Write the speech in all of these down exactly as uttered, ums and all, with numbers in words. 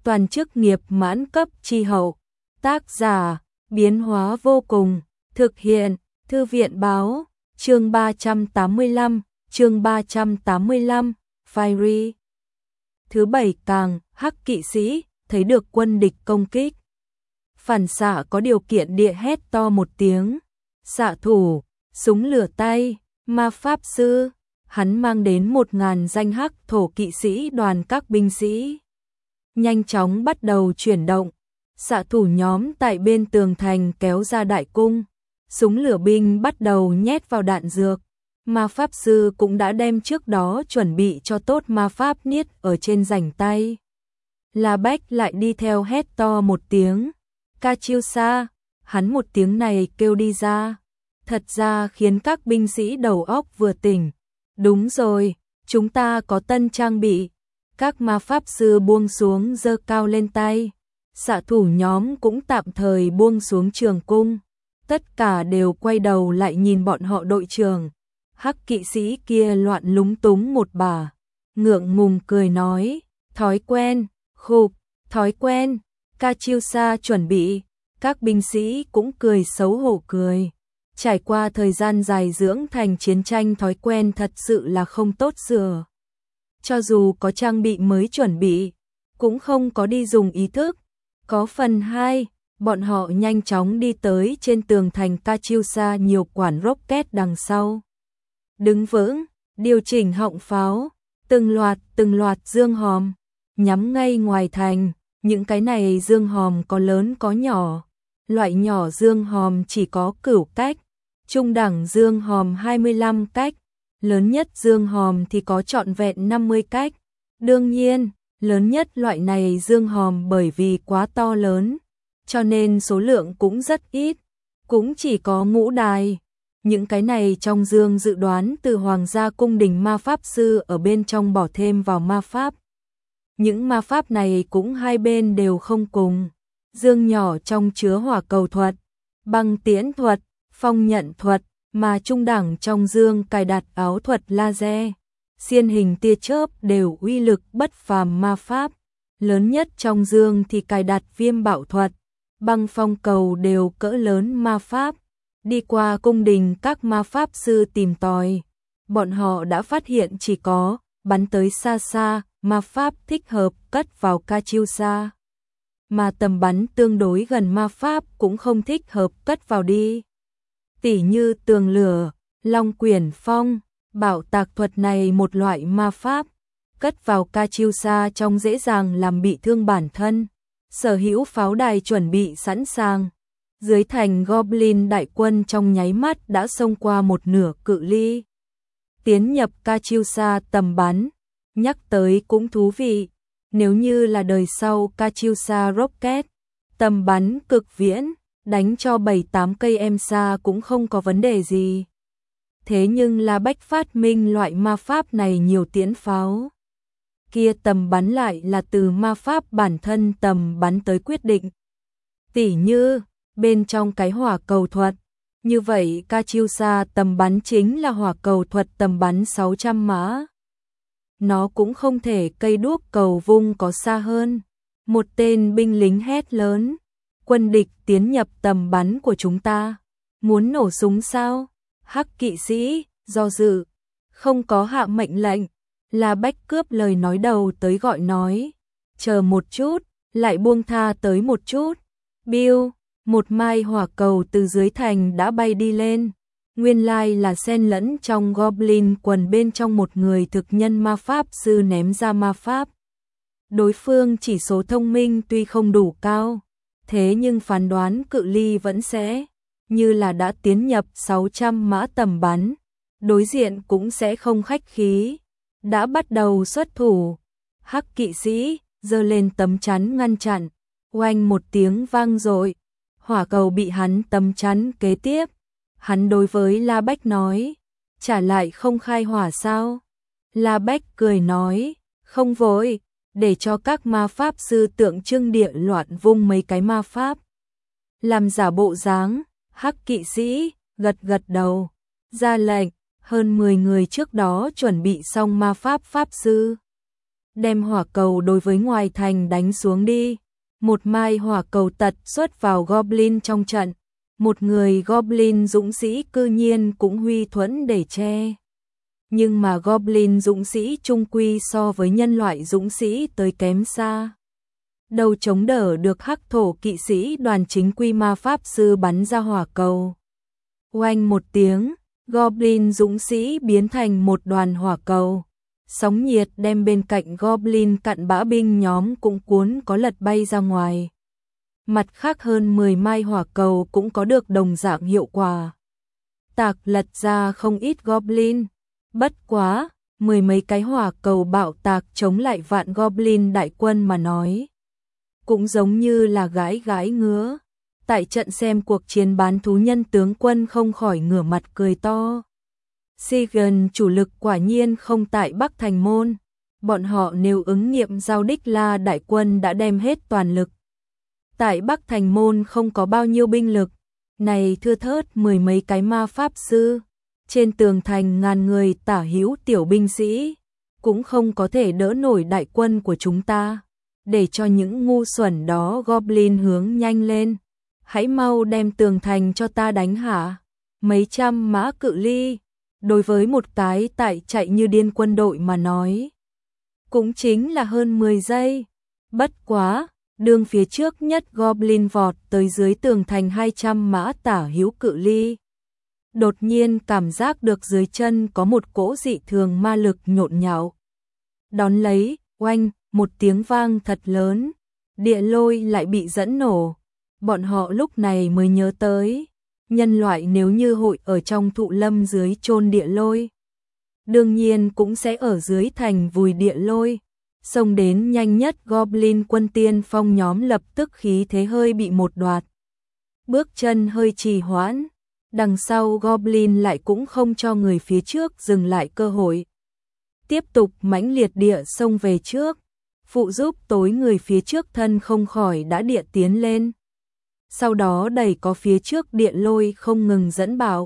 toàn chức nghiệp mãn cấp chi hậu. Tác giả, biến hóa vô cùng, thực hiện, Thư viện báo, chương ba trăm tám mươi lăm, chương ba trăm tám mươi lăm, Fiery. Thứ bảy càng, hắc kỵ sĩ, thấy được quân địch công kích. Phản xạ có điều kiện địa hét to một tiếng. Xạ thủ, súng lửa tay, ma pháp sư. Hắn mang đến một ngàn danh hắc thổ kỵ sĩ đoàn các binh sĩ. Nhanh chóng bắt đầu chuyển động. Xạ thủ nhóm tại bên tường thành kéo ra đại cung. Súng lửa binh bắt đầu nhét vào đạn dược. Ma pháp sư cũng đã đem trước đó chuẩn bị cho tốt ma pháp niết ở trên rảnh tay. La Bách lại đi theo hét to một tiếng. Kachiusa, hắn một tiếng này kêu đi ra. Thật ra khiến các binh sĩ đầu óc vừa tỉnh. Đúng rồi, chúng ta có tân trang bị. Các ma pháp sư buông xuống giơ cao lên tay. Xạ thủ nhóm cũng tạm thời buông xuống trường cung. Tất cả đều quay đầu lại nhìn bọn họ đội trưởng. Hắc kỵ sĩ kia loạn lúng túng một bà. Ngượng ngùng cười nói, thói quen, khục, thói quen. Kachiusa chuẩn bị, các binh sĩ cũng cười xấu hổ cười. Trải qua thời gian dài dưỡng thành chiến tranh, thói quen thật sự là không tốt sửa. Cho dù có trang bị mới chuẩn bị, cũng không có đi dùng ý thức. Có phần hai, bọn họ nhanh chóng đi tới trên tường thành Kachiusa nhiều quản rocket đằng sau. Đứng vững, điều chỉnh họng pháo, từng loạt từng loạt dương hòm, nhắm ngay ngoài thành. Những cái này dương hòm có lớn có nhỏ. Loại nhỏ dương hòm chỉ có cửu cách, trung đẳng dương hòm hai mươi lăm cách, lớn nhất dương hòm thì có trọn vẹn năm mươi cách. Đương nhiên, lớn nhất loại này dương hòm bởi vì quá to lớn, cho nên số lượng cũng rất ít, cũng chỉ có ngũ đài. Những cái này trong dương dự đoán từ Hoàng gia cung đình ma pháp sư ở bên trong bỏ thêm vào ma pháp. Những ma pháp này cũng hai bên đều không cùng. Dương nhỏ trong chứa hỏa cầu thuật, băng tiễn thuật, phong nhận thuật, mà trung đẳng trong dương cài đặt áo thuật laser, xiên hình tia chớp đều uy lực bất phàm ma pháp. Lớn nhất trong dương thì cài đặt viêm bạo thuật, băng phong cầu đều cỡ lớn ma pháp. Đi qua cung đình các ma pháp sư tìm tòi, bọn họ đã phát hiện chỉ có bắn tới xa xa ma pháp thích hợp cất vào Kachiusa, mà tầm bắn tương đối gần ma pháp cũng không thích hợp cất vào đi. Tỉ như tường lửa, long quyển phong, bảo tạc thuật này một loại ma pháp, cất vào Kachiusa trong dễ dàng làm bị thương bản thân. Sở hữu pháo đài chuẩn bị sẵn sàng. Dưới thành Goblin đại quân trong nháy mắt đã xông qua một nửa cự ly, tiến nhập Kachiusa tầm bắn. Nhắc tới cũng thú vị, nếu như là đời sau Kachiusa rocket, tầm bắn cực viễn, đánh cho bảy tám cây em xa cũng không có vấn đề gì. Thế nhưng là Bách phát minh loại ma pháp này nhiều tiễn pháo. Kia tầm bắn lại là từ ma pháp bản thân tầm bắn tới quyết định. Tỉ như, bên trong cái hỏa cầu thuật, như vậy Kachiusa tầm bắn chính là hỏa cầu thuật tầm bắn sáu trăm mã. Nó cũng không thể cây đuốc cầu vung có xa hơn. Một tên binh lính hét lớn, quân địch tiến nhập tầm bắn của chúng ta. Muốn nổ súng sao? Hắc kỵ sĩ, do dự, không có hạ mệnh lệnh. La Bách cướp lời nói đầu tới gọi nói, chờ một chút, lại buông tha tới một chút. Bill, một mai hỏa cầu từ dưới thành đã bay đi lên. Nguyên lai là xen lẫn trong Goblin quần bên trong một người thực nhân ma pháp sư ném ra ma pháp. Đối phương chỉ số thông minh tuy không đủ cao, thế nhưng phán đoán cự ly vẫn sẽ, như là đã tiến nhập sáu trăm mã tầm bắn, đối diện cũng sẽ không khách khí. Đã bắt đầu xuất thủ, hắc kỵ sĩ giơ lên tấm chắn ngăn chặn, oanh một tiếng vang dội, hỏa cầu bị hắn tấm chắn kế tiếp. Hắn đối với La Bách nói, trả lại không khai hỏa sao? La Bách cười nói, không vội, để cho các ma pháp sư tượng trưng địa loạn vung mấy cái ma pháp. Làm giả bộ dáng, hắc kỵ sĩ gật gật đầu, ra lệnh. Hơn mười người trước đó chuẩn bị xong ma pháp pháp sư đem hỏa cầu đối với ngoài thành đánh xuống đi. Một mai hỏa cầu tật xuất vào Goblin trong trận, một người Goblin dũng sĩ cư nhiên cũng huy thuẫn để che. Nhưng mà Goblin dũng sĩ trung quy so với nhân loại dũng sĩ tới kém xa. Đâu chống đỡ được hắc thổ kỵ sĩ đoàn chính quy ma pháp sư bắn ra hỏa cầu. Oanh một tiếng, Goblin dũng sĩ biến thành một đoàn hỏa cầu. Sóng nhiệt đem bên cạnh Goblin cặn bã binh nhóm cũng cuốn có lật bay ra ngoài. Mặt khác hơn mười mai hỏa cầu cũng có được đồng dạng hiệu quả. Tạc lật ra không ít Goblin. Bất quá, mười mấy cái hỏa cầu bạo tạc chống lại vạn Goblin đại quân mà nói. Cũng giống như là gái gái ngứa. Tại trận xem cuộc chiến bán thú nhân tướng quân không khỏi ngửa mặt cười to. Sigen chủ lực quả nhiên không tại Bắc Thành Môn. Bọn họ nếu ứng nghiệm giao đích la đại quân đã đem hết toàn lực. Tại Bắc Thành Môn không có bao nhiêu binh lực. Này thưa thớt mười mấy cái ma pháp sư. Trên tường thành ngàn người tả hữu tiểu binh sĩ. Cũng không có thể đỡ nổi đại quân của chúng ta. Để cho những ngu xuẩn đó Goblin hướng nhanh lên. Hãy mau đem tường thành cho ta đánh hả. Mấy trăm mã cự ly. Đối với một cái tại chạy như điên quân đội mà nói. Cũng chính là hơn mười giây. Bất quá, đường phía trước nhất Goblin vọt tới dưới tường thành hai trăm mã tả hữu cự ly. Đột nhiên cảm giác được dưới chân có một cỗ dị thường ma lực nhộn nhạo. Đón lấy, oanh, một tiếng vang thật lớn. Địa lôi lại bị dẫn nổ. Bọn họ lúc này mới nhớ tới. Nhân loại nếu như hội ở trong thụ lâm dưới chôn địa lôi. Đương nhiên cũng sẽ ở dưới thành vùi địa lôi. Xông đến nhanh nhất Goblin quân tiên phong nhóm lập tức khí thế hơi bị một đoạt. Bước chân hơi trì hoãn. Đằng sau Goblin lại cũng không cho người phía trước dừng lại cơ hội. Tiếp tục mãnh liệt địa xông về trước. Phụ giúp tối người phía trước thân không khỏi đã địa tiến lên. Sau đó đẩy có phía trước địa lôi không ngừng dẫn bảo.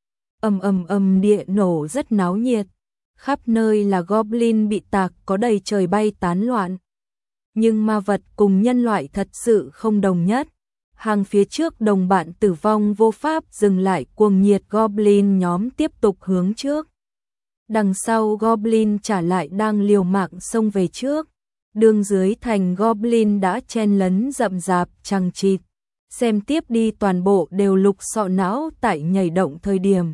Ầm ầm ầm địa nổ rất náo nhiệt. Khắp nơi là Goblin bị tạc có đầy trời bay tán loạn. Nhưng ma vật cùng nhân loại thật sự không đồng nhất. Hàng phía trước đồng bạn tử vong vô pháp dừng lại cuồng nhiệt Goblin nhóm tiếp tục hướng trước. Đằng sau Goblin trả lại đang liều mạng xông về trước. Đường dưới thành Goblin đã chen lấn rậm rạp chằng chịt. Xem tiếp đi toàn bộ đều lục sọ não tại nhảy động thời điểm.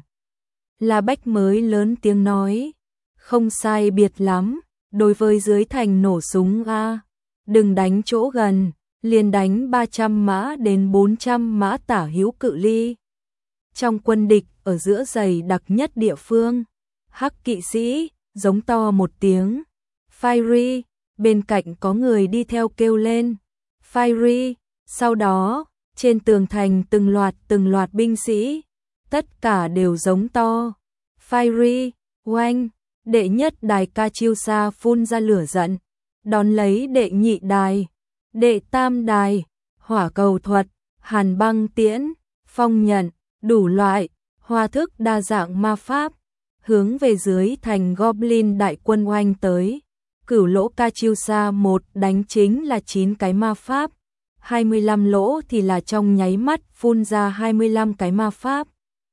La Bách mới lớn tiếng nói. Không sai biệt lắm, đối với dưới thành nổ súng a, đừng đánh chỗ gần, liền đánh ba trăm mã đến bốn trăm mã tả hữu cự ly. Trong quân địch ở giữa dày đặc nhất địa phương, hắc kỵ sĩ giống to một tiếng. Fiery, bên cạnh có người đi theo kêu lên. Fiery, sau đó, trên tường thành từng loạt từng loạt binh sĩ, tất cả đều giống to. Fiery, oanh. Đệ nhất đài Cachusa phun ra lửa giận, đón lấy đệ nhị đài, đệ tam đài, hỏa cầu thuật, hàn băng tiễn, phong nhận, đủ loại, hoa thức đa dạng ma pháp, hướng về dưới thành Goblin đại quân oanh tới. Cửu lỗ Cachusa một đánh chính là chín cái ma pháp, hai mươi lăm lỗ thì là trong nháy mắt phun ra hai mươi lăm cái ma pháp.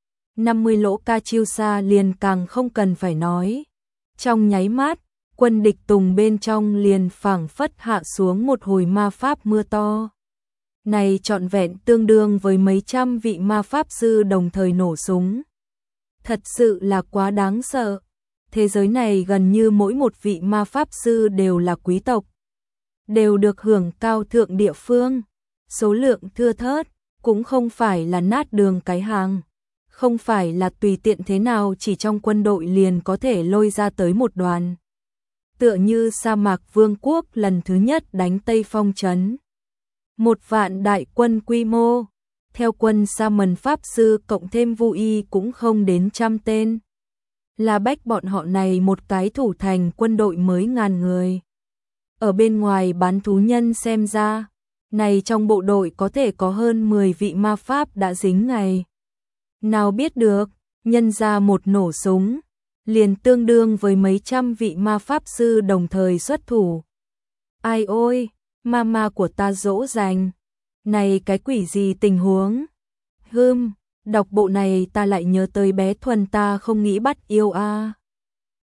năm mươi lỗ Cachusa liền càng không cần phải nói. Trong nháy mắt, quân địch tùng bên trong liền phảng phất hạ xuống một hồi ma pháp mưa to. Này trọn vẹn tương đương với mấy trăm vị ma pháp sư đồng thời nổ súng. Thật sự là quá đáng sợ. Thế giới này gần như mỗi một vị ma pháp sư đều là quý tộc. Đều được hưởng cao thượng địa phương. Số lượng thưa thớt, cũng không phải là nát đường cái hàng. Không phải là tùy tiện thế nào chỉ trong quân đội liền có thể lôi ra tới một đoàn. Tựa như sa mạc vương quốc lần thứ nhất đánh Tây Phong trấn. Một vạn đại quân quy mô, theo quân sa mần pháp sư cộng thêm vu y cũng không đến trăm tên. Là Bách bọn họ này một cái thủ thành quân đội mới ngàn người. Ở bên ngoài bán thú nhân xem ra, này trong bộ đội có thể có hơn mười vị ma pháp đã dính ngày. Nào biết được, nhân ra một nổ súng, liền tương đương với mấy trăm vị ma pháp sư đồng thời xuất thủ. Ai ôi, mama của ta dỗ dành. Này cái quỷ gì tình huống? Hưm, đọc bộ này ta lại nhớ tới bé Thuần ta không nghĩ bắt yêu a. À.